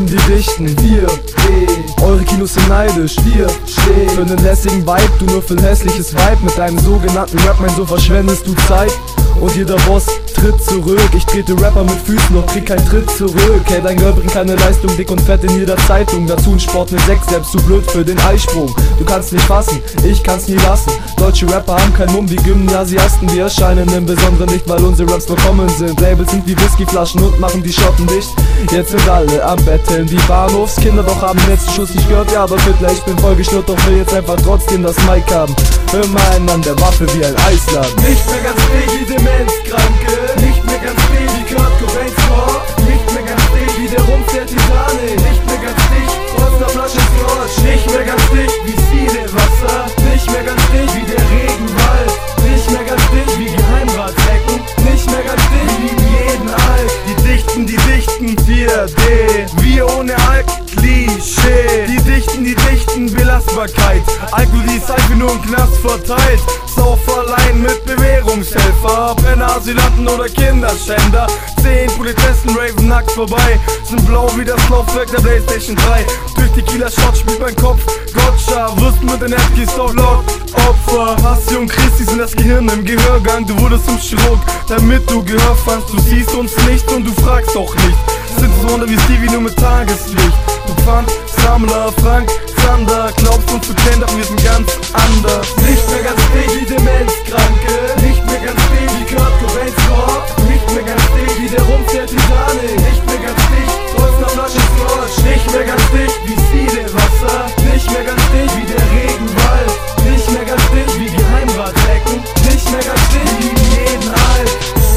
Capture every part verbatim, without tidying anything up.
dichten, die dichten. Wir D, eure Kinos sind neidisch. Wir stehen für nen lässigen Vibe, du nur für ein hässliches Vibe. Mit deinem sogenannten Rap, mein, so verschwendest du Zeit. Und jeder Boss tritt zurück. Ich trete Rapper mit Füßen, doch krieg kein Tritt zurück. Hey, dein Girl bringt keine Leistung, dick und fett in jeder Zeitung. Dazu ein Sport mit sechs, selbst zu blöd für den Eisprung. Du kannst nicht fassen, ich kann's nie lassen. Deutsche Rapper haben keinen Mumm wie Gymnasiasten. Wir erscheinen im besonderen Licht, weil unsere Raps vollkommen sind. Labels sind wie Whiskyflaschen und machen die Schotten dicht. Jetzt sind alle am Betteln wie Bahnhofskinder, doch haben den letzten Schuss nicht gehört. Ja, aber Fiddler, ich bin voll gestört, doch will jetzt einfach trotzdem das Mic haben. Immer einen an der Waffe wie ein Eisladen. Nicht mehr ganz fähig wie Demenzkranke, nicht mehr ganz fähig wie Kurt Cobains Core, nicht mehr ganz fähig wie der Rumpf der Titanic, nicht mehr ganz dicht, trotz der Flasche Scotch, nicht mehr ganz dicht wie Siedewasser, nicht mehr ganz dicht wie der Regenwald, nicht mehr ganz dicht wie Geheimratsecken, nicht mehr ganz dicht wie jeden Alk. Die Dichten, die Dichten, vier D, wir ohne Alk, Klischee. Die Dichten, die Dichten, Belastbarkeit, Alkohol, die ist einfach nur im Knast verteilt. Sauf allein mit Bewährungshelfer, Penner, Asylanten oder Kinderschänder. Zehn Polizisten raven nackt vorbei, sind blau wie das Laufwerk der Playstation drei. Durch die Kieler Shot spielt mein Kopf Gotcha, wirst mit den Headkeys auf Lock Opfer. Passion Christi sind das Gehirn im Gehörgang. Du wurdest zum Chirurg, damit du Gehör fandst. Du siehst uns nicht und du fragst auch nicht. Sind so unter wie Stevie nur mit Tageslicht. Du Pfand, Sammler, Frank, Zander, glaubst uns zu kennen, doch wir sind ganz anders. Nicht mehr ganz fähig wie Demenzkranke, nicht mehr ganz fähig wie Kurt Cobains Core, nicht mehr ganz fähig wie der Rumpf der Titanic, nicht mehr ganz dicht, trotz der Flasche Scotch, nicht mehr ganz dicht wie Siedewasser, nicht mehr ganz dicht wie der Regenwald, nicht mehr ganz dicht wie Geheimratsecken, nicht mehr ganz dicht wie jeden Alk.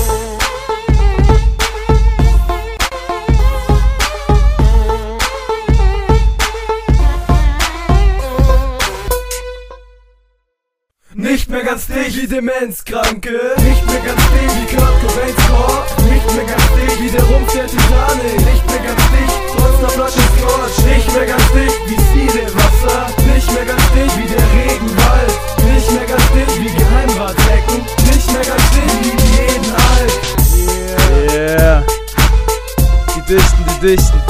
Nicht mehr ganz dicht wie Demenzkranke, nicht mehr ganz dicht wie Kurt Cobains Core, nicht mehr ganz dicht wie der Rumpf der Titanic, nicht mehr ganz dicht, trotz der Flasche Scotch, nicht mehr ganz dicht wie Siedewasser, nicht mehr ganz dicht wie der Regenwald, nicht mehr ganz dicht wie Geheimratsecken, nicht mehr ganz dicht wie jeden Alk. Yeah, die Dichten, die Dichten.